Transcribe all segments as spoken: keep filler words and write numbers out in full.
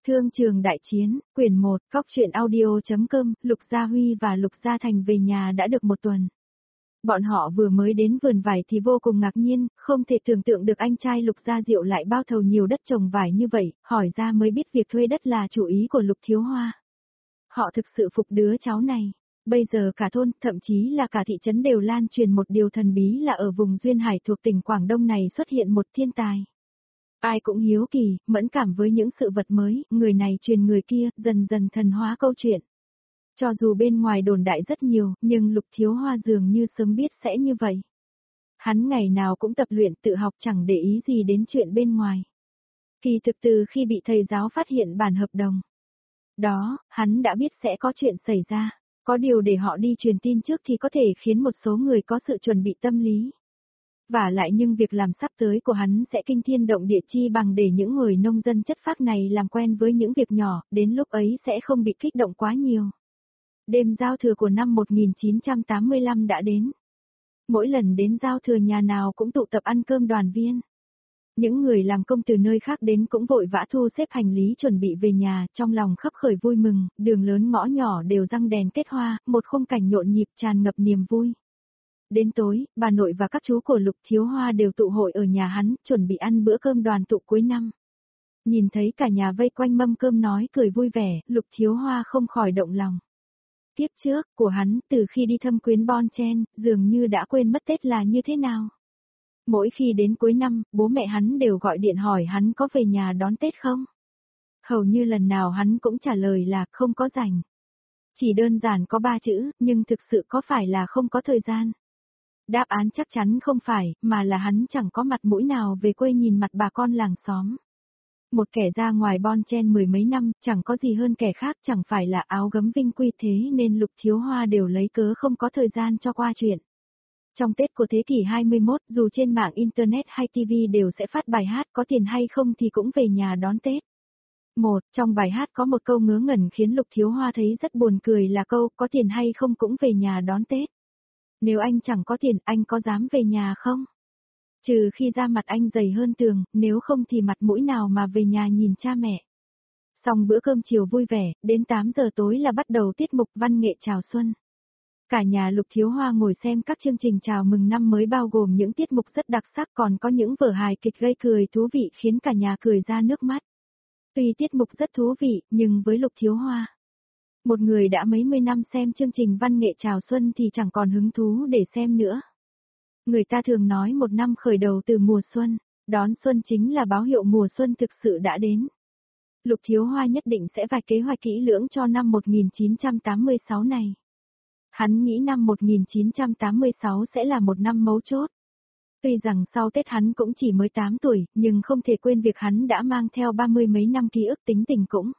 Thương trường đại chiến, quyển một, Cóc truyện audio.com, Lục Gia Huy và Lục Gia Thành về nhà đã được một tuần. Bọn họ vừa mới đến vườn vải thì vô cùng ngạc nhiên, không thể tưởng tượng được anh trai Lục Gia Diệu lại bao thầu nhiều đất trồng vải như vậy, hỏi ra mới biết việc thuê đất là chủ ý của Lục Thiếu Hoa. Họ thực sự phục đứa cháu này. Bây giờ cả thôn, thậm chí là cả thị trấn đều lan truyền một điều thần bí là ở vùng Duyên Hải thuộc tỉnh Quảng Đông này xuất hiện một thiên tài. Ai cũng hiếu kỳ, mẫn cảm với những sự vật mới, người này truyền người kia, dần dần thần hóa câu chuyện. Cho dù bên ngoài đồn đại rất nhiều, nhưng Lục Thiếu Hoa dường như sớm biết sẽ như vậy. Hắn ngày nào cũng tập luyện tự học chẳng để ý gì đến chuyện bên ngoài. Kỳ thực từ khi bị thầy giáo phát hiện bản hợp đồng. Đó, hắn đã biết sẽ có chuyện xảy ra. Có điều để họ đi truyền tin trước thì có thể khiến một số người có sự chuẩn bị tâm lý. Và lại nhưng việc làm sắp tới của hắn sẽ kinh thiên động địa chi bằng để những người nông dân chất phác này làm quen với những việc nhỏ, đến lúc ấy sẽ không bị kích động quá nhiều. Đêm giao thừa của năm một nghìn chín trăm tám mươi lăm đã đến. Mỗi lần đến giao thừa nhà nào cũng tụ tập ăn cơm đoàn viên. Những người làm công từ nơi khác đến cũng vội vã thu xếp hành lý chuẩn bị về nhà, trong lòng khấp khởi vui mừng, đường lớn ngõ nhỏ đều răng đèn kết hoa, một khung cảnh nhộn nhịp tràn ngập niềm vui. Đến tối, bà nội và các chú của Lục Thiếu Hoa đều tụ hội ở nhà hắn, chuẩn bị ăn bữa cơm đoàn tụ cuối năm. Nhìn thấy cả nhà vây quanh mâm cơm nói cười vui vẻ, Lục Thiếu Hoa không khỏi động lòng. Tiếp trước, của hắn, từ khi đi thăm quyến Bon Chen, dường như đã quên mất Tết là như thế nào. Mỗi khi đến cuối năm, bố mẹ hắn đều gọi điện hỏi hắn có về nhà đón Tết không? Hầu như lần nào hắn cũng trả lời là không có rảnh. Chỉ đơn giản có ba chữ, nhưng thực sự có phải là không có thời gian? Đáp án chắc chắn không phải, mà là hắn chẳng có mặt mũi nào về quê nhìn mặt bà con làng xóm. Một kẻ ra ngoài Bon Chen mười mấy năm, chẳng có gì hơn kẻ khác, chẳng phải là áo gấm vinh quy thế nên Lục Thiếu Hoa đều lấy cớ không có thời gian cho qua chuyện. Trong Tết của thế kỷ hai mươi mốt, dù trên mạng Internet hay ti vi đều sẽ phát bài hát có tiền hay không thì cũng về nhà đón Tết. Một, trong bài hát có một câu ngớ ngẩn khiến Lục Thiếu Hoa thấy rất buồn cười là câu có tiền hay không cũng về nhà đón Tết. Nếu anh chẳng có tiền, anh có dám về nhà không? Trừ khi da mặt anh dày hơn tường, nếu không thì mặt mũi nào mà về nhà nhìn cha mẹ. Xong bữa cơm chiều vui vẻ, đến tám giờ tối là bắt đầu tiết mục văn nghệ chào xuân. Cả nhà Lục Thiếu Hoa ngồi xem các chương trình chào mừng năm mới bao gồm những tiết mục rất đặc sắc, còn có những vở hài kịch gây cười thú vị khiến cả nhà cười ra nước mắt. Tuy tiết mục rất thú vị, nhưng với Lục Thiếu Hoa, một người đã mấy mươi năm xem chương trình văn nghệ chào xuân thì chẳng còn hứng thú để xem nữa. Người ta thường nói một năm khởi đầu từ mùa xuân, đón xuân chính là báo hiệu mùa xuân thực sự đã đến. Lục Thiếu Hoa nhất định sẽ vạch kế hoạch kỹ lưỡng cho năm một nghìn chín trăm tám mươi sáu này. Hắn nghĩ năm một nghìn chín trăm tám mươi sáu sẽ là một năm mấu chốt. Tuy rằng sau Tết hắn cũng chỉ mới tám tuổi, nhưng không thể quên việc hắn đã mang theo ba mươi mấy năm ký ức tính tình cũng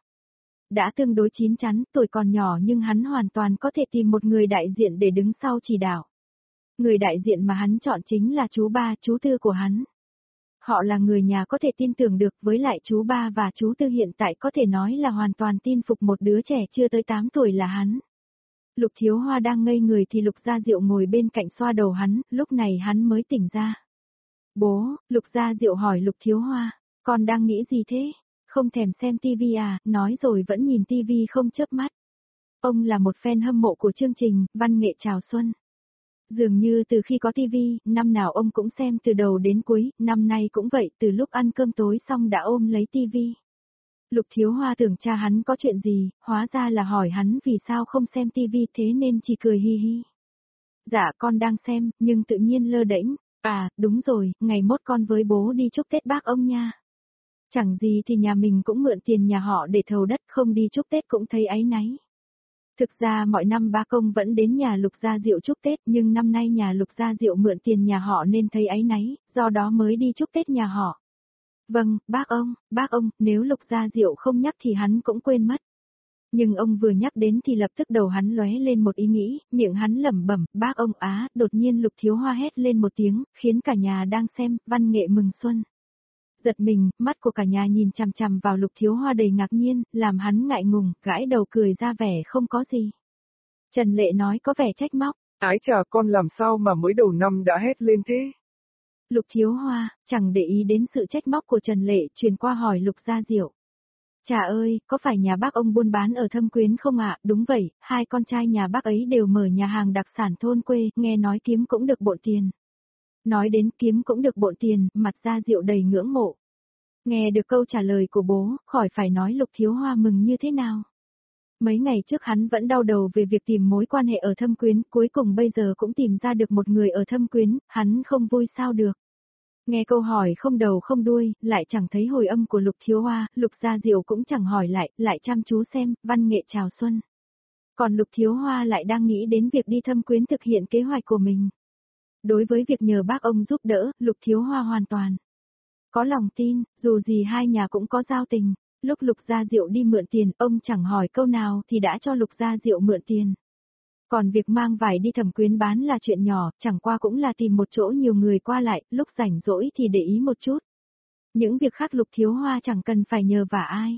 đã tương đối chín chắn, tuổi còn nhỏ nhưng hắn hoàn toàn có thể tìm một người đại diện để đứng sau chỉ đạo. Người đại diện mà hắn chọn chính là chú ba, chú tư của hắn. Họ là người nhà có thể tin tưởng được, với lại chú ba và chú tư hiện tại có thể nói là hoàn toàn tin phục một đứa trẻ chưa tới tám tuổi là hắn. Lục Thiếu Hoa đang ngây người thì Lục Gia Diệu ngồi bên cạnh xoa đầu hắn, lúc này hắn mới tỉnh ra. Bố, Lục Gia Diệu hỏi Lục Thiếu Hoa, con đang nghĩ gì thế? Không thèm xem tivi à, nói rồi vẫn nhìn tivi không chớp mắt. Ông là một fan hâm mộ của chương trình văn nghệ chào xuân. Dường như từ khi có tivi, năm nào ông cũng xem từ đầu đến cuối, năm nay cũng vậy, từ lúc ăn cơm tối xong đã ôm lấy tivi. Lục Thiếu Hoa tưởng cha hắn có chuyện gì, hóa ra là hỏi hắn vì sao không xem tivi thế nên chỉ cười hi hi. Dạ con đang xem, nhưng tự nhiên lơ đễnh, à, đúng rồi, ngày mốt con với bố đi chúc Tết bác ông nha. Chẳng gì thì nhà mình cũng mượn tiền nhà họ để thầu đất, không đi chúc Tết cũng thấy áy náy. Thực ra mọi năm ba công vẫn đến nhà Lục Gia Diệu chúc Tết, nhưng năm nay nhà Lục Gia Diệu mượn tiền nhà họ nên thấy áy náy, do đó mới đi chúc Tết nhà họ. Vâng, bác ông, bác ông, nếu Lục Gia Diệu không nhắc thì hắn cũng quên mất. Nhưng ông vừa nhắc đến thì lập tức đầu hắn lóe lên một ý nghĩ, miệng hắn lẩm bẩm, bác ông á, đột nhiên Lục Thiếu Hoa hét lên một tiếng, khiến cả nhà đang xem văn nghệ mừng xuân. Giật mình, mắt của cả nhà nhìn chằm chằm vào Lục Thiếu Hoa đầy ngạc nhiên, làm hắn ngại ngùng, gãi đầu cười ra vẻ không có gì. Trần Lệ nói có vẻ trách móc, ái chà con làm sao mà mới đầu năm đã hét lên thế? Lục Thiếu Hoa, chẳng để ý đến sự trách móc của Trần Lệ, truyền qua hỏi Lục Gia Diệu. Chà ơi, có phải nhà bác ông buôn bán ở Thâm Quyến không ạ? Đúng vậy, hai con trai nhà bác ấy đều mở nhà hàng đặc sản thôn quê, nghe nói kiếm cũng được bộn tiền. Nói đến kiếm cũng được bộn tiền, mặt Gia Diệu đầy ngưỡng mộ. Nghe được câu trả lời của bố, khỏi phải nói Lục Thiếu Hoa mừng như thế nào. Mấy ngày trước hắn vẫn đau đầu về việc tìm mối quan hệ ở Thâm Quyến, cuối cùng bây giờ cũng tìm ra được một người ở Thâm Quyến, hắn không vui sao được. Nghe câu hỏi không đầu không đuôi, lại chẳng thấy hồi âm của Lục Thiếu Hoa, Lục Gia Diệu cũng chẳng hỏi lại, lại chăm chú xem, văn nghệ chào xuân. Còn Lục Thiếu Hoa lại đang nghĩ đến việc đi Thâm Quyến thực hiện kế hoạch của mình. Đối với việc nhờ bác ông giúp đỡ, Lục Thiếu Hoa hoàn toàn có lòng tin, dù gì hai nhà cũng có giao tình. Lúc Lục Gia Diệu đi mượn tiền, ông chẳng hỏi câu nào thì đã cho Lục Gia Diệu mượn tiền. Còn việc mang vải đi Thẩm Quyến bán là chuyện nhỏ, chẳng qua cũng là tìm một chỗ nhiều người qua lại, lúc rảnh rỗi thì để ý một chút. Những việc khác Lục Thiếu Hoa chẳng cần phải nhờ vả ai.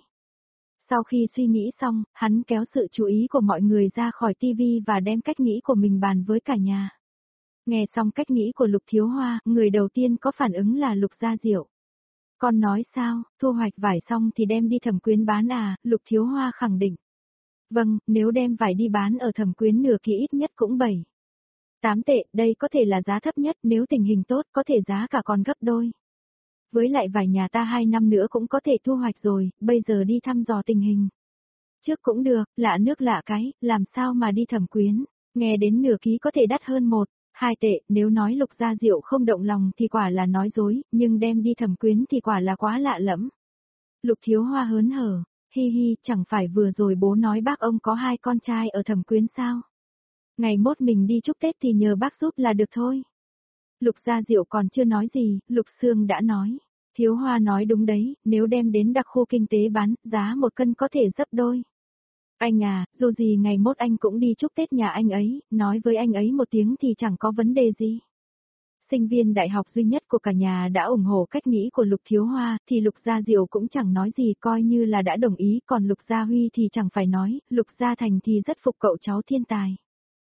Sau khi suy nghĩ xong, hắn kéo sự chú ý của mọi người ra khỏi tivi và đem cách nghĩ của mình bàn với cả nhà. Nghe xong cách nghĩ của Lục Thiếu Hoa, người đầu tiên có phản ứng là Lục Gia Diệu. Con nói sao, thu hoạch vải xong thì đem đi Thẩm Quyến bán à, Lục Thiếu Hoa khẳng định. Vâng, nếu đem vải đi bán ở Thẩm Quyến nửa kỳ ít nhất cũng bảy. tám tệ, đây có thể là giá thấp nhất, nếu tình hình tốt có thể giá cả còn gấp đôi. Với lại vải nhà ta hai năm nữa cũng có thể thu hoạch rồi, bây giờ đi thăm dò tình hình. Trước cũng được, lạ nước lạ cái, làm sao mà đi Thẩm Quyến, nghe đến nửa ký có thể đắt hơn một. Hai tệ, nếu nói Lục Gia Diệu không động lòng thì quả là nói dối, nhưng đem đi Thẩm Quyến thì quả là quá lạ lẫm. Lục Thiếu Hoa hớn hở, hi hi, chẳng phải vừa rồi bố nói bác ông có hai con trai ở Thẩm Quyến sao? Ngày mốt mình đi chúc Tết thì nhờ bác giúp là được thôi. Lục Gia Diệu còn chưa nói gì, Lục Sương đã nói. Thiếu Hoa nói đúng đấy, nếu đem đến đặc khu kinh tế bán, giá một cân có thể gấp đôi. Anh à, dù gì ngày mốt anh cũng đi chúc Tết nhà anh ấy, nói với anh ấy một tiếng thì chẳng có vấn đề gì. Sinh viên đại học duy nhất của cả nhà đã ủng hộ cách nghĩ của Lục Thiếu Hoa, thì Lục Gia Diệu cũng chẳng nói gì, coi như là đã đồng ý, còn Lục Gia Huy thì chẳng phải nói, Lục Gia Thành thì rất phục cậu cháu thiên tài.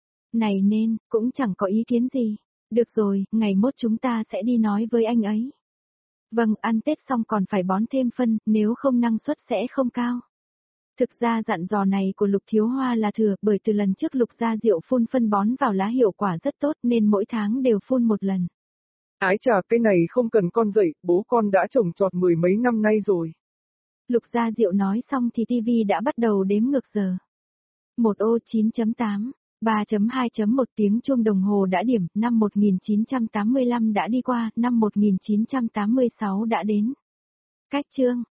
Này nên, cũng chẳng có ý kiến gì. Được rồi, ngày mốt chúng ta sẽ đi nói với anh ấy. Vâng, ăn Tết xong còn phải bón thêm phân, nếu không năng suất sẽ không cao. Thực ra dặn dò này của Lục Thiếu Hoa là thừa, bởi từ lần trước Lục Gia Diệu phun phân bón vào lá hiệu quả rất tốt nên mỗi tháng đều phun một lần. Ái chà, cái này không cần con dạy, bố con đã trồng trọt mười mấy năm nay rồi. Lục Gia Diệu nói xong thì tivi đã bắt đầu đếm ngược giờ. một ô chín chấm tám, ba chấm hai chấm một tiếng chuông đồng hồ đã điểm, năm một nghìn chín trăm tám mươi lăm đã đi qua, năm một nghìn chín trăm tám mươi sáu đã đến. Cách chương